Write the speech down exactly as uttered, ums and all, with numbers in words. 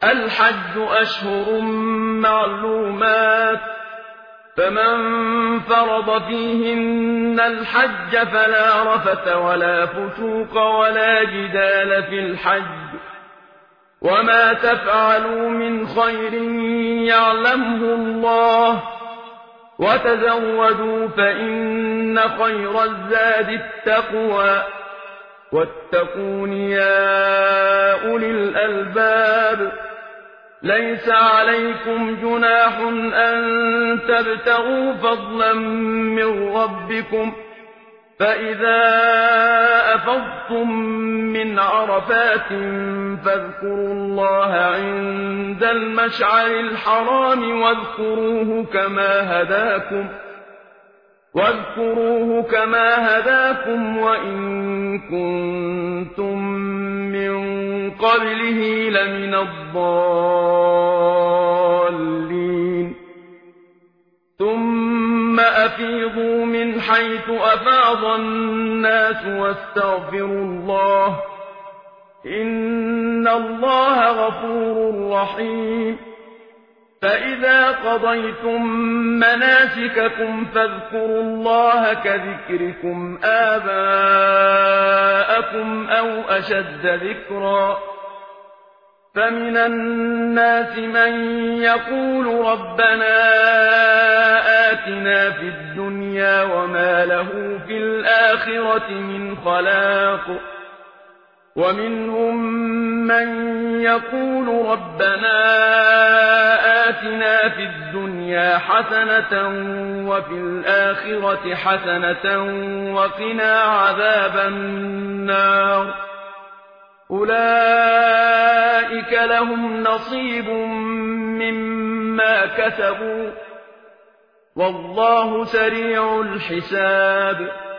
الحج أشهر معلومات، فمن فرض فيهن الحج فلا رفث ولا فسوق ولا جدال في الحج، وما تفعلوا من خير يعلمه الله، وتزودوا فإن خير الزاد التقوى، واتقون يا أولي الألباب. ليس عليكم جناح أن تبتغوا فضلا من ربكم، فإذا أفضتم من عرفات فاذكروا الله عند المشعر الحرام واذكروه كما هداكم واذكروه كما هداكم وإن كنتم من قبله لمن الضالين. ثم أفيضوا من حيث أفاض الناس واستغفروا الله، إن الله غفور رحيم. فإذا قضيتم مناسككم فاذكروا الله كذكركم آباءكم أو أشد ذكرا. فمن الناس من يقول ربنا آتنا في الدنيا وما له في الآخرة من خلاق، ومنهم من يقول ربنا آتنا في الدنيا حسنة وفي الآخرة حسنة وقنا عذاب النار. أولئك لهم نصيب مما كسبوا والله سريع الحساب.